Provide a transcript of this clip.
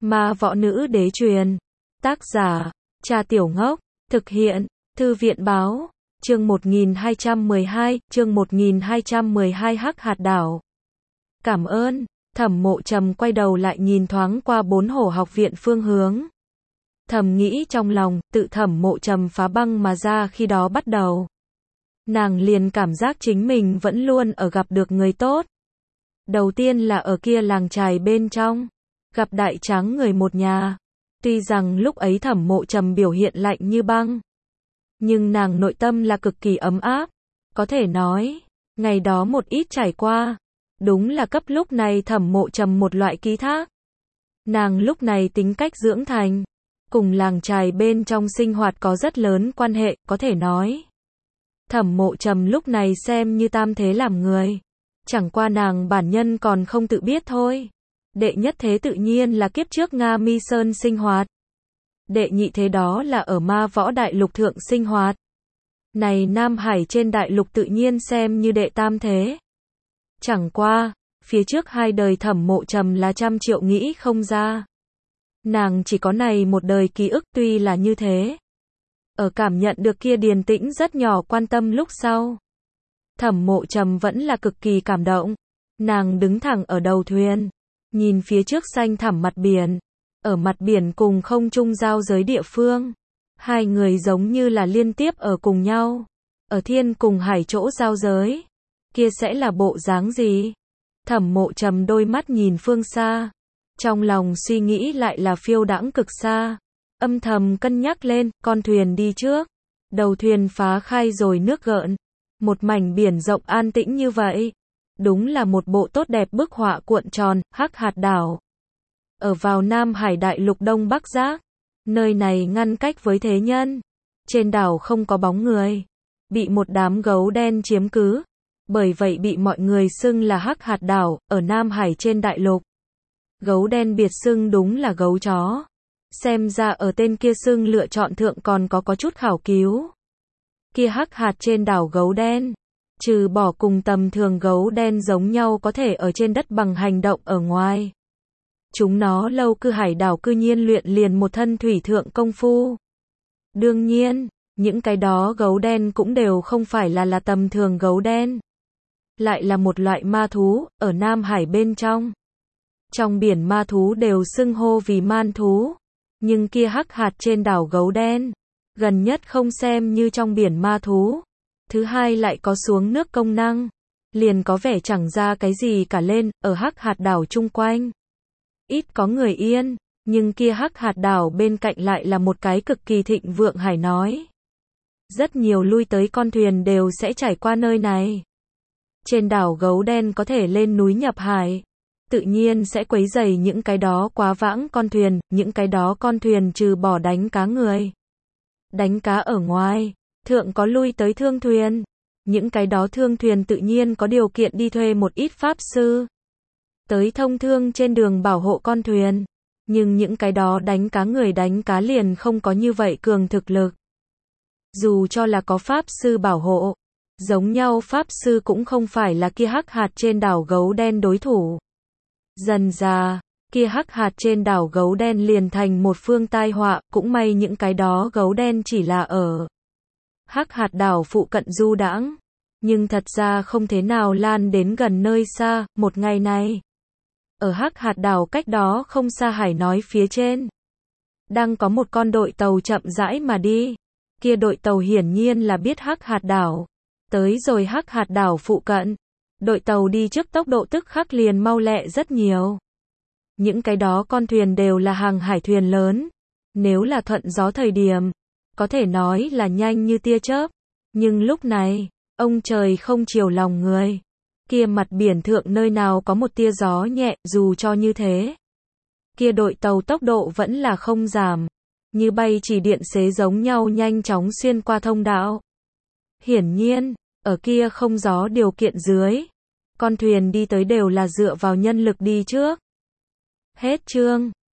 Ma võ nữ đế truyền. Tác giả, Trà Tiểu Ngốc. Thực hiện, Thư viện Báo. Chương 1212, Hắc Hạt Đảo. Cảm ơn. Thẩm Mộ Trầm quay đầu lại nhìn thoáng qua 4 Hổ học viện phương hướng. Thầm nghĩ trong lòng, tự Thẩm Mộ Trầm phá băng mà ra khi đó bắt đầu. Nàng liền cảm giác chính mình vẫn luôn ở gặp được người tốt. Đầu tiên là ở kia làng chài bên trong, gặp đại tráng người một nhà. Tuy rằng lúc ấy Thẩm Mộ Trầm biểu hiện lạnh như băng, nhưng nàng nội tâm là cực kỳ ấm áp. Có thể nói, ngày đó một ít trải qua, đúng là cấp lúc này Thẩm Mộ Trầm một loại ký thác. Nàng lúc này tính cách dưỡng thành, cùng làng chài bên trong sinh hoạt có rất lớn quan hệ, có thể nói. Thẩm Mộ Trầm lúc này xem như tam thế làm người. Chẳng qua nàng bản nhân còn không tự biết thôi. Đệ nhất thế tự nhiên là kiếp trước Nga Mi Sơn sinh hoạt. Đệ nhị thế đó là ở Ma Võ Đại Lục thượng sinh hoạt. Này Nam Hải trên đại lục tự nhiên xem như đệ tam thế. Chẳng qua, phía trước hai đời Thẩm Mộ Trầm là trăm triệu nghĩ không ra. Nàng chỉ có này một đời ký ức, tuy là như thế. Ở cảm nhận được kia điềm tĩnh rất nhỏ quan tâm lúc sau, Thẩm Mộ Trầm vẫn là cực kỳ cảm động. Nàng đứng thẳng ở đầu thuyền, nhìn phía trước xanh thẳm mặt biển. Ở mặt biển cùng không trung giao giới địa phương, hai người giống như là liên tiếp ở cùng nhau. Ở thiên cùng hải chỗ giao giới, kia sẽ là bộ dáng gì? Thẩm Mộ Trầm đôi mắt nhìn phương xa, trong lòng suy nghĩ lại là phiêu đãng cực xa. Âm thầm cân nhắc lên, con thuyền đi trước. Đầu thuyền phá khai rồi nước gợn. Một mảnh biển rộng an tĩnh như vậy. Đúng là một bộ tốt đẹp bức họa cuộn tròn, Hắc Hạt Đảo. Ở vào Nam Hải Đại Lục Đông Bắc Giác. Nơi này ngăn cách với thế nhân. Trên đảo không có bóng người. Bị một đám gấu đen chiếm cứ. Bởi vậy bị mọi người xưng là Hắc Hạt Đảo, ở Nam Hải trên Đại Lục. Gấu đen biệt xưng đúng là gấu chó. Xem ra ở tên kia xưng lựa chọn thượng còn có chút khảo cứu. Kia Hắc Hạt trên đảo gấu đen, trừ bỏ cùng tầm thường gấu đen giống nhau có thể ở trên đất bằng hành động ở ngoài, chúng nó lâu cư hải đảo cư nhiên luyện liền một thân thủy thượng công phu. Đương nhiên, những cái đó gấu đen cũng đều không phải là tầm thường gấu đen. Lại là một loại ma thú, ở Nam Hải bên trong. Trong biển ma thú đều xưng hô vì man thú. Nhưng kia Hắc Hạt trên đảo gấu đen, gần nhất không xem như trong biển ma thú. Thứ hai lại có xuống nước công năng. Liền có vẻ chẳng ra cái gì cả lên, ở Hắc Hạt đảo chung quanh. Ít có người yên, nhưng kia Hắc Hạt đảo bên cạnh lại là một cái cực kỳ thịnh vượng hải nói. Rất nhiều lui tới con thuyền đều sẽ trải qua nơi này. Trên đảo gấu đen có thể lên núi nhập hải. Tự nhiên sẽ quấy rầy những cái đó quá vãng con thuyền, những cái đó con thuyền trừ bỏ đánh cá người. Đánh cá ở ngoài, thượng có lui tới thương thuyền. Những cái đó thương thuyền tự nhiên có điều kiện đi thuê một ít pháp sư. Tới thông thương trên đường bảo hộ con thuyền. Nhưng những cái đó đánh cá người đánh cá liền không có như vậy cường thực lực. Dù cho là có pháp sư bảo hộ, giống nhau pháp sư cũng không phải là kia Hắc Hạt trên đảo gấu đen đối thủ. Dần ra, kia Hắc Hạt trên đảo gấu đen liền thành một phương tai họa, cũng may những cái đó gấu đen chỉ là ở Hắc Hạt đảo phụ cận du đãng, nhưng thật ra không thế nào lan đến gần nơi xa. Một ngày này, ở Hắc Hạt đảo cách đó không xa hải nói phía trên, đang có một con đội tàu chậm rãi mà đi. Kia đội tàu hiển nhiên là biết Hắc Hạt đảo, tới rồi Hắc Hạt đảo phụ cận. Đội tàu đi trước tốc độ tức khắc liền mau lẹ rất nhiều. Những cái đó con thuyền đều là hàng hải thuyền lớn. Nếu là thuận gió thời điểm, có thể nói là nhanh như tia chớp. Nhưng lúc này, ông trời không chiều lòng người. Kia mặt biển thượng nơi nào có một tia gió nhẹ, dù cho như thế. Kia đội tàu tốc độ vẫn là không giảm. Như bay chỉ điện xế giống nhau nhanh chóng xuyên qua thông đạo. Hiển nhiên, ở kia không gió điều kiện dưới, con thuyền đi tới đều là dựa vào nhân lực đi trước. Hết chương.